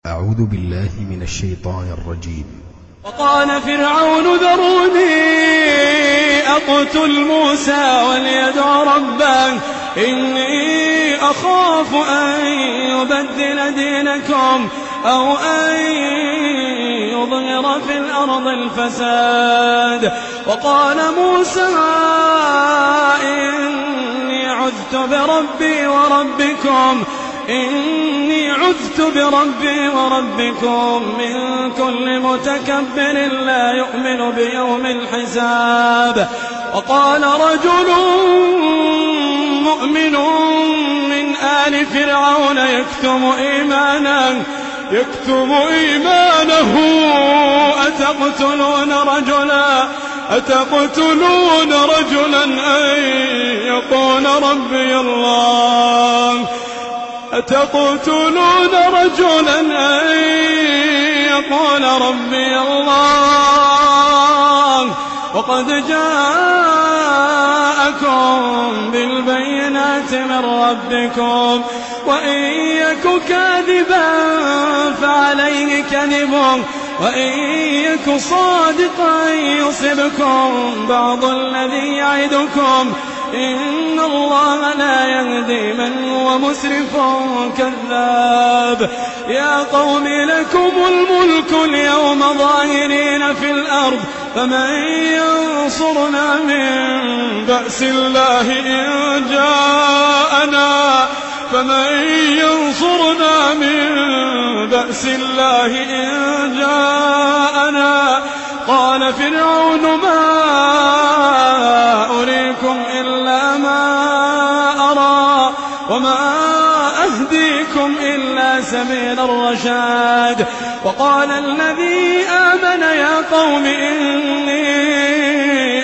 أعوذ بالله من الشيطان الرجيم. وقال فرعون ذروني أقتل موسى وليدع ربه إني أخاف أن يبدل دينكم أو أن يظهر في الأرض الفساد. وقال موسى إني عذت بربي وربكم من كل متكبر لا يؤمن بيوم الحساب. وقال رجل مؤمن من آل فرعون يكتم إيمانه أتقتلون رجلا أن يقول ربي الله وقد جاءكم بالبينات من ربكم وإن يك كاذبا فعليه كذبه وإن يك صادقا يصبكم بعض الذي يعدكم إن الله لا يهدي من هو مسرف كذاب. يا قوم لكم الملك اليوم ظاهرين في الأرض فمن ينصرنا من بأس الله إن جاءنا قال فرعون ما أريكم إلا ما أرى وما أهديكم إلا سبيل الرشاد. وقال الذي آمن يا قوم إني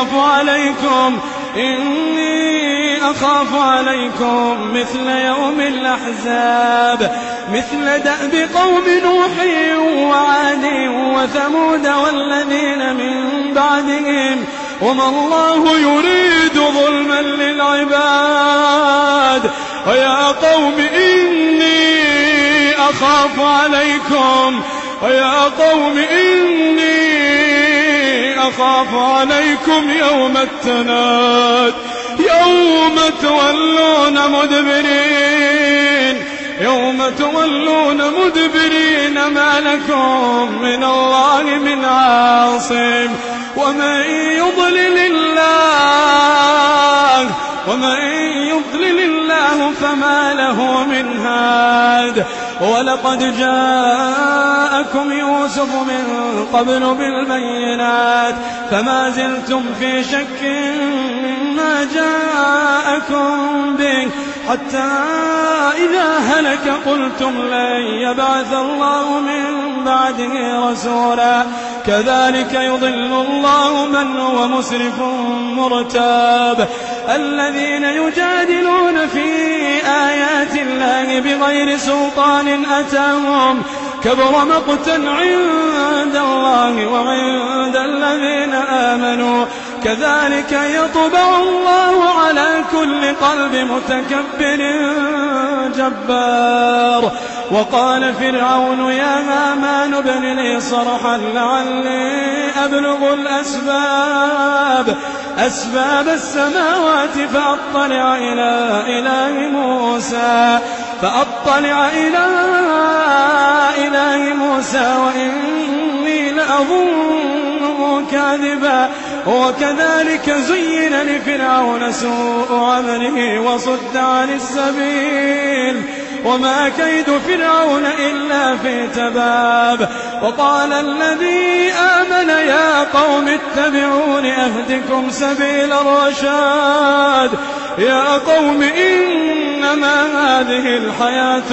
أخاف عليكم مثل يوم الأحزاب مثل دأب قوم نوح وعاد وثمود والذين من بعدهم وما الله يريد ظلما للعباد. ويا قوم إني أخاف عليكم يوم التناد يوم تولون مدبرين ما لكم من الله من عاصم ومن يضلل الله فما له من هاد. ولقد جاءكم يوسف من قبل بالبينات فما زلتم في شك مما جاءكم به حتى إذا هلك قلتم لن يبعث الله من بعده رسولا كذلك يضل الله من هو مسرف مرتاب. الذين يجادلون في آيات الله بغير سلطان أتاهم كبر مقتا عند الله وعند الذين آمنوا كذلك يطبع الله على كل قلب متكبر جبار. وقال فرعون يا هامان ابن لي صرحا لعلي أبلغ أسباب السماوات فأطلع إلى موسى وإني لأظنه كاذبا. وكذلك زين لفرعون سوء عمله وصد عن السبيل وما كيد فرعون إلا في تباب. وقال الذي آمن يا قوم اتبعون أهدكم سبيل الرشاد. يا قوم إنما هذه الحياة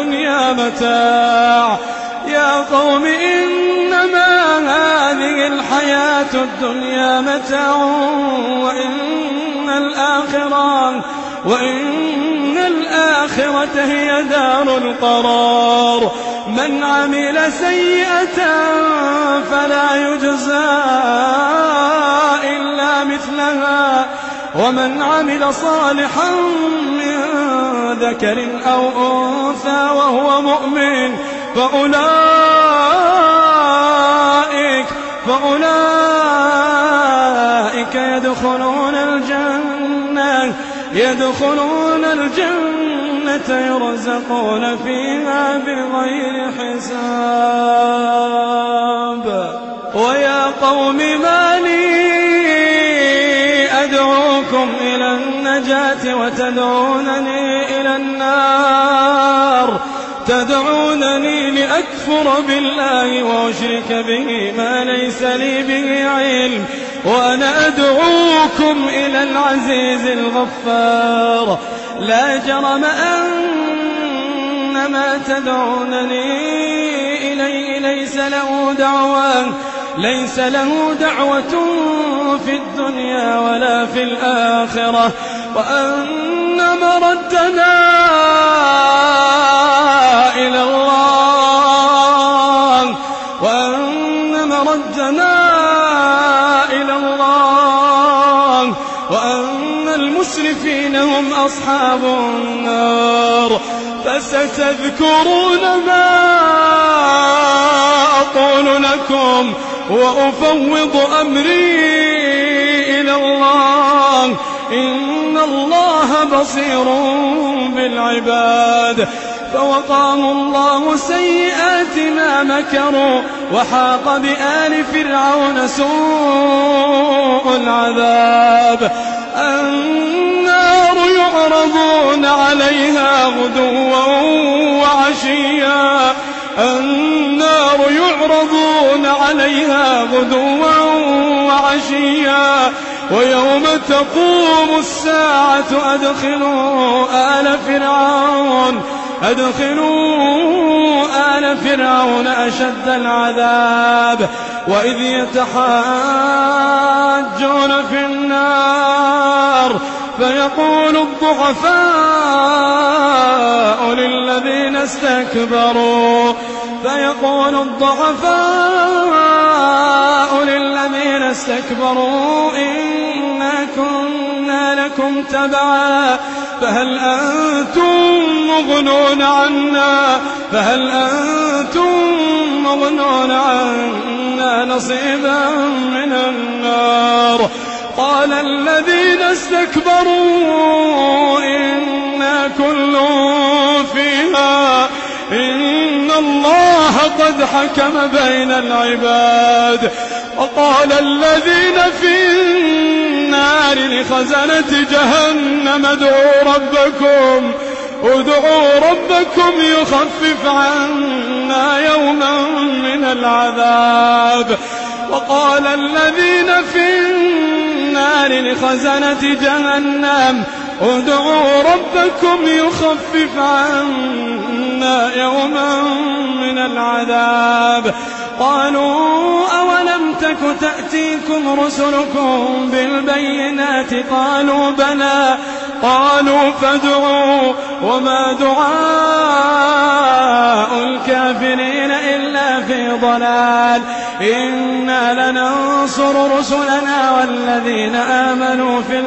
الدنيا متاع وإن الآخرة هي دار القرار. من عمل سيئة فلا يجزى إلا مثلها ومن عمل صالحا من ذكر أو أنثى وهو مؤمن فأولئك يدخلون الجنة يرزقون فيها بغير حساب. ويا قوم ما لي أدعوكم إلى النجاة وتدعونني إلى النار، تدعونني لأكفر بالله وأشرك به ما ليس لي به علم، وأنا أدعوكم إلى العزيز الغفار. لا جرم أن ما تدعونني إليه ليس له دعوة في الدنيا ولا في الآخرة، وأن مردنا إلى الله، وأن المسرفين هم أصحاب النار. فستذكرون ما أقول لكم وأفوض أمري إلى الله، إن الله بصير بالعباد. فوقاه الله سيئات ما مكروا، وحاق بآل فرعون سوء العذاب. النار يعرضون عليها غدوا وعشيا، ويوم تقوم الساعة أدخلوا آل فرعون أشد العذاب. وإذ يتحاجون في النار فيقول الضعفاء للذين استكبروا إنا كنا لكم تبعا فهل أنتم مغنون عنا نصيبا من النار. قال الذين استكبروا إنا كل فيها إن الله قد حكم بين العباد. وقال الذين في النار لخزنة جهنم ادعوا ربكم يخفف عنا يوما من العذاب. وقال الذين في النار لخزنة جهنم ادعوا ربكم يخفف عنا يوما من العذاب. قالوا أولم تك تأتيكم رسلكم بالبينات قالوا بلى قالوا فادعوا وما دعاء الكافرين إلا في ضلال. إنا لننصر رسلنا والذين آمنوا في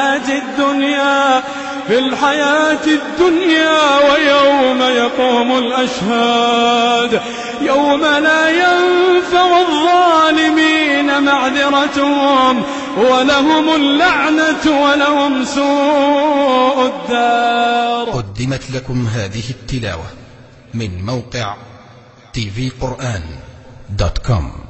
الحياة الدنيا ويوم يقوم الأشهاد، يوم لا ينفع الظالمين معذرتهم ولهم اللعنة ولهم سوء الدار. قدمت لكم هذه التلاوة من موقع tvquran.com.